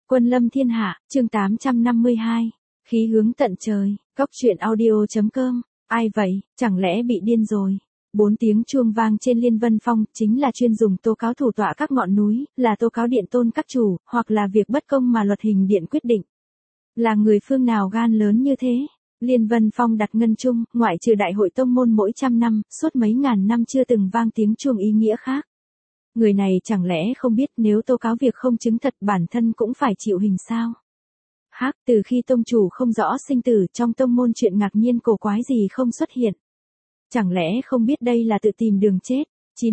Quân lâm thiên hạ, chương 852. Khí hướng tận trời, Cóc truyện audio.com. Ai vậy, chẳng lẽ bị điên rồi? 4 tiếng chuông vang trên Liên Vân Phong, chính là chuyên dùng tố cáo thủ tọa các ngọn núi, là tố cáo điện tôn các chủ, hoặc là việc bất công mà luật hình điện quyết định. Là người phương nào gan lớn như thế? Liên Vân Phong đặt ngân chung, ngoại trừ đại hội tông môn mỗi trăm năm, suốt mấy ngàn năm chưa từng vang tiếng chuông ý nghĩa khác. Người này chẳng lẽ không biết nếu tố cáo việc không chứng thật bản thân cũng phải chịu hình sao? Từ khi tông chủ không rõ sinh tử trong tông môn chuyện ngạc nhiên cổ quái gì không xuất hiện. Chẳng lẽ không biết đây là tự tìm đường chết?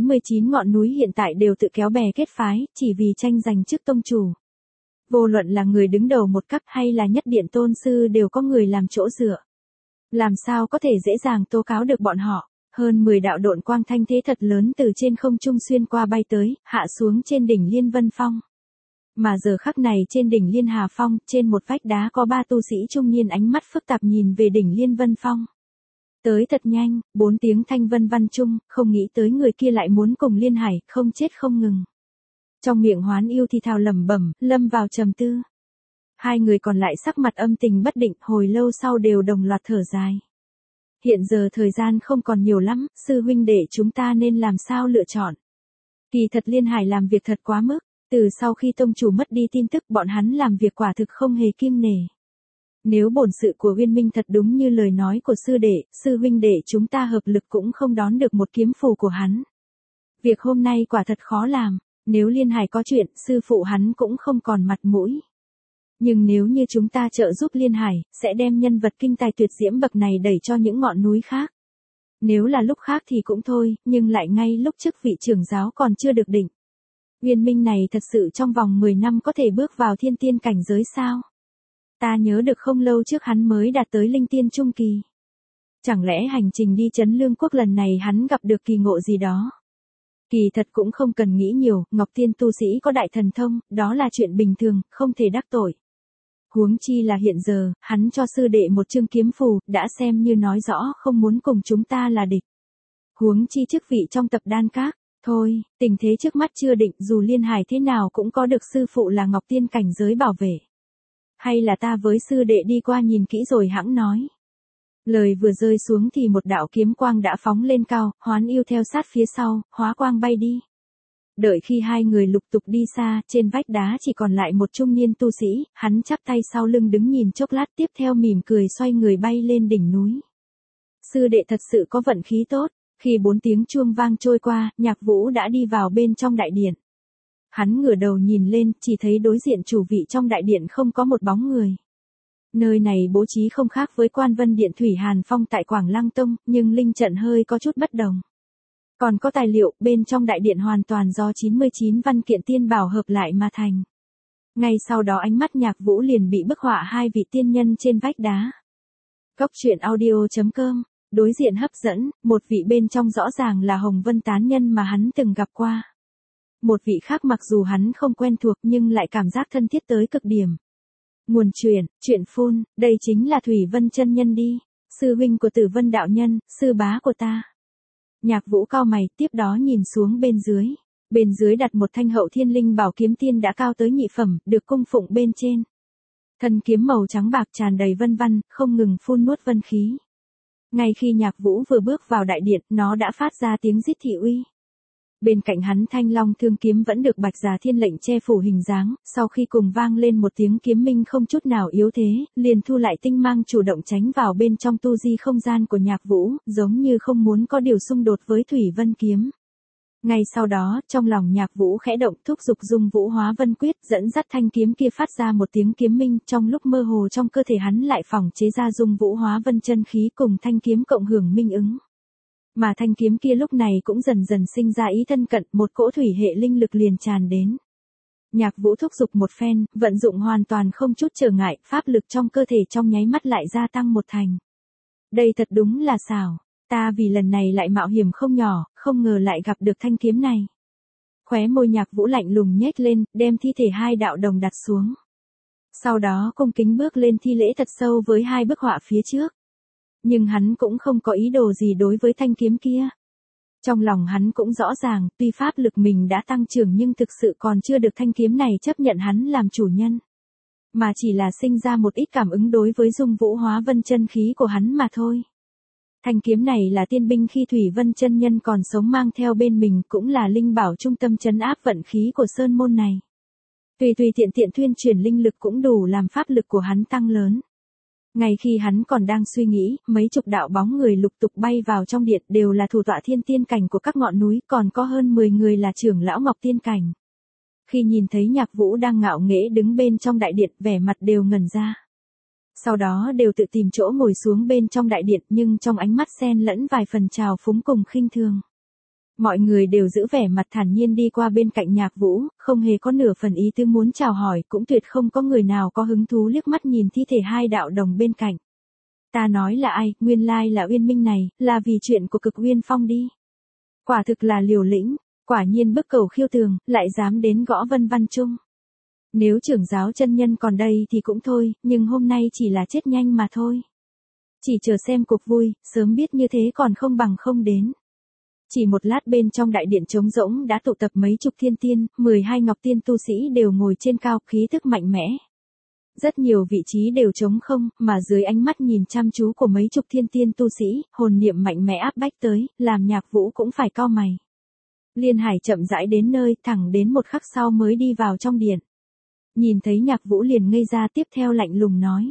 99 ngọn núi hiện tại đều tự kéo bè kết phái, chỉ vì tranh giành chức tông chủ. Vô luận là người đứng đầu một cấp hay là nhất điện tôn sư đều có người làm chỗ dựa. Làm sao có thể dễ dàng tố cáo được bọn họ? Hơn 10 đạo độn quang thanh thế thật lớn từ trên không trung xuyên qua bay tới, hạ xuống trên đỉnh Liên Vân Phong. Mà giờ khắc này trên đỉnh Liên Hà Phong, trên một vách đá có 3 tu sĩ trung niên ánh mắt phức tạp nhìn về đỉnh Liên Vân Phong. Tới thật nhanh, 4 tiếng thanh vân văn chung, không nghĩ tới người kia lại muốn cùng Liên Hải, không chết không ngừng. Trong miệng Hoán Yêu thì thào lẩm bẩm, lâm vào trầm tư. Hai người còn lại sắc mặt âm tình bất định, hồi lâu sau đều đồng loạt thở dài. Hiện giờ thời gian không còn nhiều lắm, sư huynh đệ chúng ta nên làm sao lựa chọn. Kỳ thật Liên Hải làm việc thật quá mức, từ sau khi tông chủ mất đi tin tức bọn hắn làm việc quả thực không hề kiêng nể. Nếu bổn sự của Uyên Minh thật đúng như lời nói của sư đệ, sư huynh đệ chúng ta hợp lực cũng không đón được một kiếm phù của hắn. Việc hôm nay quả thật khó làm, nếu Liên Hải có chuyện, sư phụ hắn cũng không còn mặt mũi. Nhưng nếu như chúng ta trợ giúp Liên Hải, sẽ đem nhân vật kinh tài tuyệt diễm bậc này đẩy cho những ngọn núi khác. Nếu là lúc khác thì cũng thôi, nhưng lại ngay lúc chức vị trưởng giáo còn chưa được định. Uyên Minh này thật sự trong vòng 10 năm có thể bước vào thiên tiên cảnh giới sao? Ta nhớ được không lâu trước hắn mới đạt tới linh tiên trung kỳ. Chẳng lẽ hành trình đi Trấn Lương Quốc lần này hắn gặp được kỳ ngộ gì đó? Kỳ thật cũng không cần nghĩ nhiều, Ngọc Tiên tu sĩ có đại thần thông, đó là chuyện bình thường, không thể đắc tội. Huống chi là hiện giờ, hắn cho sư đệ một chương kiếm phù, đã xem như nói rõ không muốn cùng chúng ta là địch. Huống chi chức vị trong tập đan các, thôi, tình thế trước mắt chưa định, dù Liên Hải thế nào cũng có được sư phụ là Ngọc Tiên cảnh giới bảo vệ. Hay là ta với sư đệ đi qua nhìn kỹ rồi hẵng nói. Lời vừa rơi xuống thì một đạo kiếm quang đã phóng lên cao, Hoán Yêu theo sát phía sau, hóa quang bay đi. Đợi khi hai người lục tục đi xa, trên vách đá chỉ còn lại một trung niên tu sĩ, hắn chắp tay sau lưng đứng nhìn chốc lát tiếp theo mỉm cười xoay người bay lên đỉnh núi. Sư đệ thật sự có vận khí tốt, khi 4 tiếng chuông vang trôi qua, Nhạc Vũ đã đi vào bên trong đại điện. Hắn ngửa đầu nhìn lên, chỉ thấy đối diện chủ vị trong đại điện không có một bóng người. Nơi này bố trí không khác với Quan Vân Điện Thủy Hàn Phong tại Quảng Lăng Tông, nhưng linh trận hơi có chút bất đồng. Còn có tài liệu, bên trong đại điện hoàn toàn do 99 văn kiện tiên bảo hợp lại mà thành. Ngay sau đó ánh mắt Nhạc Vũ liền bị bức họa hai vị tiên nhân trên vách đá. Cóc truyện audio.com, đối diện hấp dẫn, một vị bên trong rõ ràng là Hồng Vân tán nhân mà hắn từng gặp qua. Một vị khác mặc dù hắn không quen thuộc nhưng lại cảm giác thân thiết tới cực điểm. Nguồn truyện phun, đây chính là Thủy Vân chân nhân đi, sư huynh của Tử Vân đạo nhân, sư bá của ta. Nhạc Vũ cau mày, tiếp đó nhìn xuống bên dưới. Bên dưới đặt một thanh Hậu Thiên Linh Bảo kiếm tiên đã cao tới nhị phẩm, được cung phụng bên trên. Thân kiếm màu trắng bạc tràn đầy vân văn, không ngừng phun nuốt vân khí. Ngay khi Nhạc Vũ vừa bước vào đại điện, nó đã phát ra tiếng rít thị uy. Bên cạnh hắn Thanh Long Thương kiếm vẫn được Bạch Già Thiên lệnh che phủ hình dáng, sau khi cùng vang lên một tiếng kiếm minh không chút nào yếu thế, liền thu lại tinh mang chủ động tránh vào bên trong tu di không gian của Nhạc Vũ, giống như không muốn có điều xung đột với Thủy Vân kiếm. Ngay sau đó, trong lòng Nhạc Vũ khẽ động thúc dục Dung Vũ Hóa Vân Quyết, dẫn dắt thanh kiếm kia phát ra một tiếng kiếm minh, trong lúc mơ hồ trong cơ thể hắn lại phỏng chế ra Dung Vũ Hóa Vân chân khí cùng thanh kiếm cộng hưởng minh ứng. Mà thanh kiếm kia lúc này cũng dần dần sinh ra ý thân cận, một cỗ thủy hệ linh lực liền tràn đến. Nhạc Vũ thúc dục một phen, vận dụng hoàn toàn không chút trở ngại, pháp lực trong cơ thể trong nháy mắt lại gia tăng một thành. Đây thật đúng là xảo, ta vì lần này lại mạo hiểm không nhỏ, không ngờ lại gặp được thanh kiếm này. Khóe môi Nhạc Vũ lạnh lùng nhếch lên, đem thi thể hai đạo đồng đặt xuống. Sau đó cung kính bước lên thi lễ thật sâu với hai bức họa phía trước. Nhưng hắn cũng không có ý đồ gì đối với thanh kiếm kia. Trong lòng hắn cũng rõ ràng, tuy pháp lực mình đã tăng trưởng nhưng thực sự còn chưa được thanh kiếm này chấp nhận hắn làm chủ nhân. mà chỉ là sinh ra một ít cảm ứng đối với Dung Vũ hóa vân chân khí của hắn mà thôi. Thanh kiếm này là tiên binh khi Thủy Vân chân nhân còn sống mang theo bên mình, cũng là linh bảo trung tâm trấn áp vận khí của sơn môn này. Tùy tiện tiện thuyên chuyển linh lực cũng đủ làm pháp lực của hắn tăng lớn. Ngay khi hắn còn đang suy nghĩ, mấy chục đạo bóng người lục tục bay vào trong điện, đều là thủ tọa thiên tiên cảnh của các ngọn núi, còn có hơn 10 người là trưởng lão Ngọc Tiên cảnh. Khi nhìn thấy Nhạc Vũ đang ngạo nghễ đứng bên trong đại điện, vẻ mặt đều ngẩn ra. Sau đó đều tự tìm chỗ ngồi xuống bên trong đại điện, nhưng trong ánh mắt xen lẫn vài phần trào phúng cùng khinh thường. Mọi người đều giữ vẻ mặt thản nhiên đi qua bên cạnh Nhạc Vũ, không hề có nửa phần ý tứ muốn chào hỏi, cũng tuyệt không có người nào có hứng thú liếc mắt nhìn thi thể hai đạo đồng bên cạnh. Ta nói là ai, nguyên lai là Uyên Minh này, là vì chuyện của Cực Uyên Phong đi. Quả thực là liều lĩnh, quả nhiên bức cầu khiêu tường, lại dám đến gõ Vân Văn Trung. Nếu trưởng giáo chân nhân còn đây thì cũng thôi, nhưng hôm nay chỉ là chết nhanh mà thôi. Chỉ chờ xem cuộc vui, sớm biết như thế còn không bằng không đến. Chỉ một lát bên trong đại điện trống rỗng đã tụ tập mấy chục thiên tiên, 12 ngọc tiên tu sĩ đều ngồi trên cao, khí thức mạnh mẽ. Rất nhiều vị trí đều trống không, mà dưới ánh mắt nhìn chăm chú của mấy chục thiên tiên tu sĩ, hồn niệm mạnh mẽ áp bách tới, làm Nhạc Vũ cũng phải cau mày. Liên Hải chậm rãi đến nơi, thẳng đến một khắc sau mới đi vào trong điện. Nhìn thấy Nhạc Vũ liền ngây ra, tiếp theo lạnh lùng nói.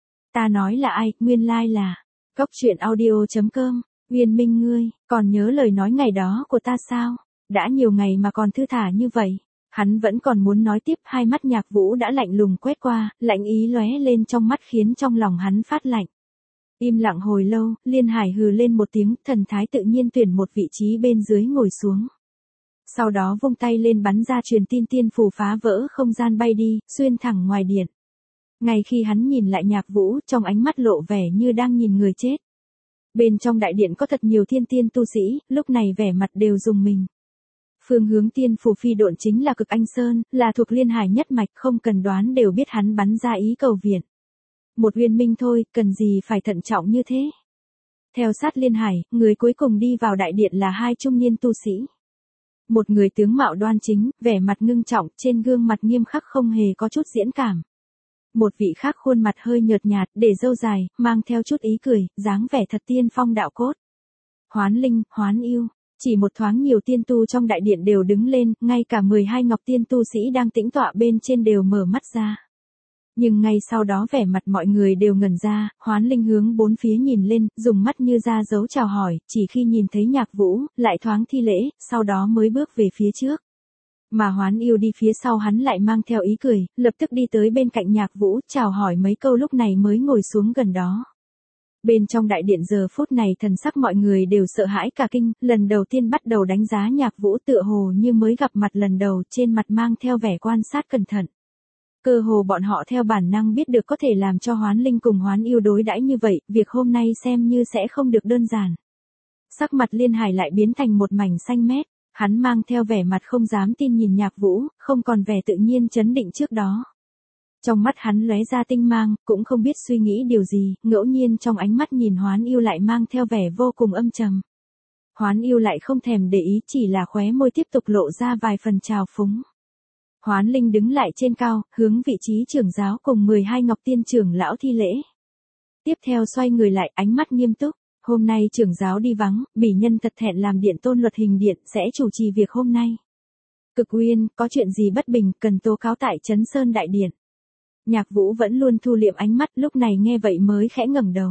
Ta nói là ai, nguyên lai là Cốc Truyện Audio.com. Uyên Minh ngươi, còn nhớ lời nói ngày đó của ta sao? Đã nhiều ngày mà còn thư thả như vậy. Hắn vẫn còn muốn nói tiếp, hai mắt Nhạc Vũ đã lạnh lùng quét qua, lạnh ý lóe lên trong mắt khiến trong lòng hắn phát lạnh. Im lặng hồi lâu, Liên Hải hừ lên một tiếng, thần thái tự nhiên tuyển một vị trí bên dưới ngồi xuống. Sau đó vung tay lên bắn ra truyền tin tiên phù phá vỡ không gian bay đi, xuyên thẳng ngoài điện. Ngay khi hắn nhìn lại Nhạc Vũ, trong ánh mắt lộ vẻ như đang nhìn người chết. Bên trong đại điện có thật nhiều thiên tiên tu sĩ, lúc này vẻ mặt đều rùng mình. Phương hướng tiên phù phi độn chính là Cực Anh Sơn, là thuộc Liên Hải nhất mạch, không cần đoán đều biết hắn bắn ra ý cầu viện. Một Uyên Minh thôi, cần gì phải thận trọng như thế. Theo sát Liên Hải, người cuối cùng đi vào đại điện là hai trung niên tu sĩ. Một người tướng mạo đoan chính, vẻ mặt ngưng trọng, trên gương mặt nghiêm khắc không hề có chút diễn cảm. Một vị khác khuôn mặt hơi nhợt nhạt, để râu dài, mang theo chút ý cười, dáng vẻ thật tiên phong đạo cốt. Hoán Linh, Hoán Yêu, chỉ một thoáng nhiều tiên tu trong đại điện đều đứng lên, ngay cả 12 ngọc tiên tu sĩ đang tĩnh tọa bên trên đều mở mắt ra. Nhưng ngay sau đó vẻ mặt mọi người đều ngẩn ra, Hoán Linh hướng bốn phía nhìn lên, dùng mắt như ra dấu chào hỏi, chỉ khi nhìn thấy Nhạc Vũ, lại thoáng thi lễ, sau đó mới bước về phía trước. Mà Hoán Yêu đi phía sau hắn lại mang theo ý cười, lập tức đi tới bên cạnh Nhạc Vũ, chào hỏi mấy câu lúc này mới ngồi xuống gần đó. Bên trong đại điện giờ phút này thần sắc mọi người đều sợ hãi cả kinh, lần đầu tiên bắt đầu đánh giá Nhạc Vũ tựa hồ như mới gặp mặt lần đầu, trên mặt mang theo vẻ quan sát cẩn thận. Cơ hồ bọn họ theo bản năng biết được có thể làm cho Hoán Linh cùng Hoán Yêu đối đãi như vậy, việc hôm nay xem như sẽ không được đơn giản. Sắc mặt Liên Hải lại biến thành một mảnh xanh mét. Hắn mang theo vẻ mặt không dám tin nhìn Nhạc Vũ, không còn vẻ tự nhiên chấn định trước đó. Trong mắt hắn lóe ra tinh mang, cũng không biết suy nghĩ điều gì, ngẫu nhiên trong ánh mắt nhìn Hoán Yêu lại mang theo vẻ vô cùng âm trầm. Hoán Yêu lại không thèm để ý, chỉ là khóe môi tiếp tục lộ ra vài phần trào phúng. Hoán Linh đứng lại trên cao, hướng vị trí trưởng giáo cùng 12 ngọc tiên trưởng lão thi lễ. Tiếp theo xoay người lại, ánh mắt nghiêm túc. Hôm nay trưởng giáo đi vắng, bỉ nhân thật thẹn làm điện tôn luật hình điện sẽ chủ trì việc hôm nay. Cực Uyên, có chuyện gì bất bình, cần tố cáo tại Trấn Sơn Đại Điện. Nhạc Vũ vẫn luôn thu liệm ánh mắt, lúc này nghe vậy mới khẽ ngẩng đầu.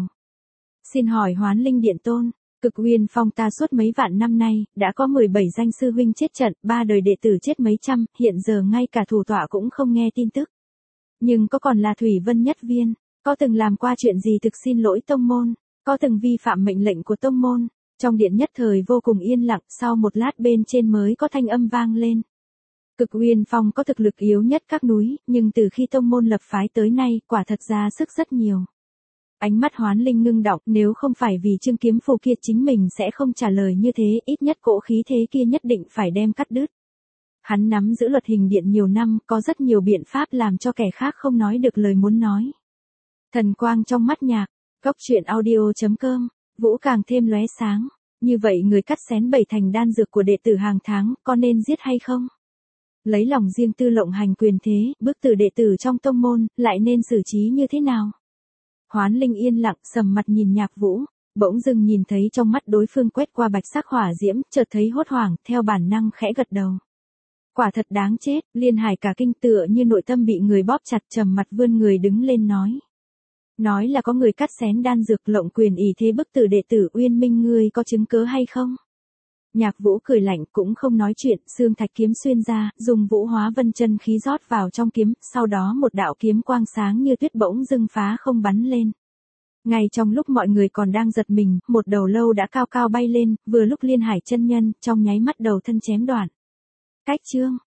Xin hỏi Hoán Linh điện tôn, Cực Uyên Phong ta suốt mấy vạn năm nay, đã có 17 danh sư huynh chết trận, 3 đời đệ tử chết mấy trăm, hiện giờ ngay cả thủ tọa cũng không nghe tin tức. Nhưng có còn là Thủy Vân Nhất Viên, có từng làm qua chuyện gì thực xin lỗi tông môn? Có từng vi phạm mệnh lệnh của tông môn? Trong điện nhất thời vô cùng yên lặng, sau một lát bên trên mới có thanh âm vang lên. Cực Uyên Phong có thực lực yếu nhất các núi, nhưng từ khi tông môn lập phái tới nay, quả thật ra sức rất nhiều. Ánh mắt Hoán Linh ngưng đọng, nếu không phải vì chương kiếm phù kia chính mình sẽ không trả lời như thế, ít nhất cỗ khí thế kia nhất định phải đem cắt đứt. Hắn nắm giữ luật hình điện nhiều năm, có rất nhiều biện pháp làm cho kẻ khác không nói được lời muốn nói. Thần quang trong mắt Nhạc. Cốc Truyện Audio.com, Vũ càng thêm lóe sáng. Như vậy người cắt xén 7 thành đan dược của đệ tử hàng tháng, có nên giết hay không? Lấy lòng riêng tư lộng hành quyền thế, bức tử đệ tử trong tông môn, lại nên xử trí như thế nào? Hoán Linh yên lặng, sầm mặt nhìn Nhạc Vũ, bỗng dưng nhìn thấy trong mắt đối phương quét qua bạch sắc hỏa diễm, chợt thấy hốt hoảng, theo bản năng khẽ gật đầu. Quả thật đáng chết, Liên Hải cả kinh tựa như nội tâm bị người bóp chặt, trầm mặt vươn người đứng lên nói. Nói là có người cắt xén đan dược lộng quyền ỷ thế bức tử đệ tử Uyên Minh, ngươi có chứng cớ hay không? Nhạc Vũ cười lạnh cũng không nói chuyện, xương thạch kiếm xuyên ra, dùng Vũ Hóa Vân chân khí rót vào trong kiếm, sau đó một đạo kiếm quang sáng như tuyết bỗng dưng phá không bắn lên. Ngay trong lúc mọi người còn đang giật mình, một đầu lâu đã cao cao bay lên, vừa lúc Liên Hải chân nhân, trong nháy mắt đầu thân chém đoạn. Cách chương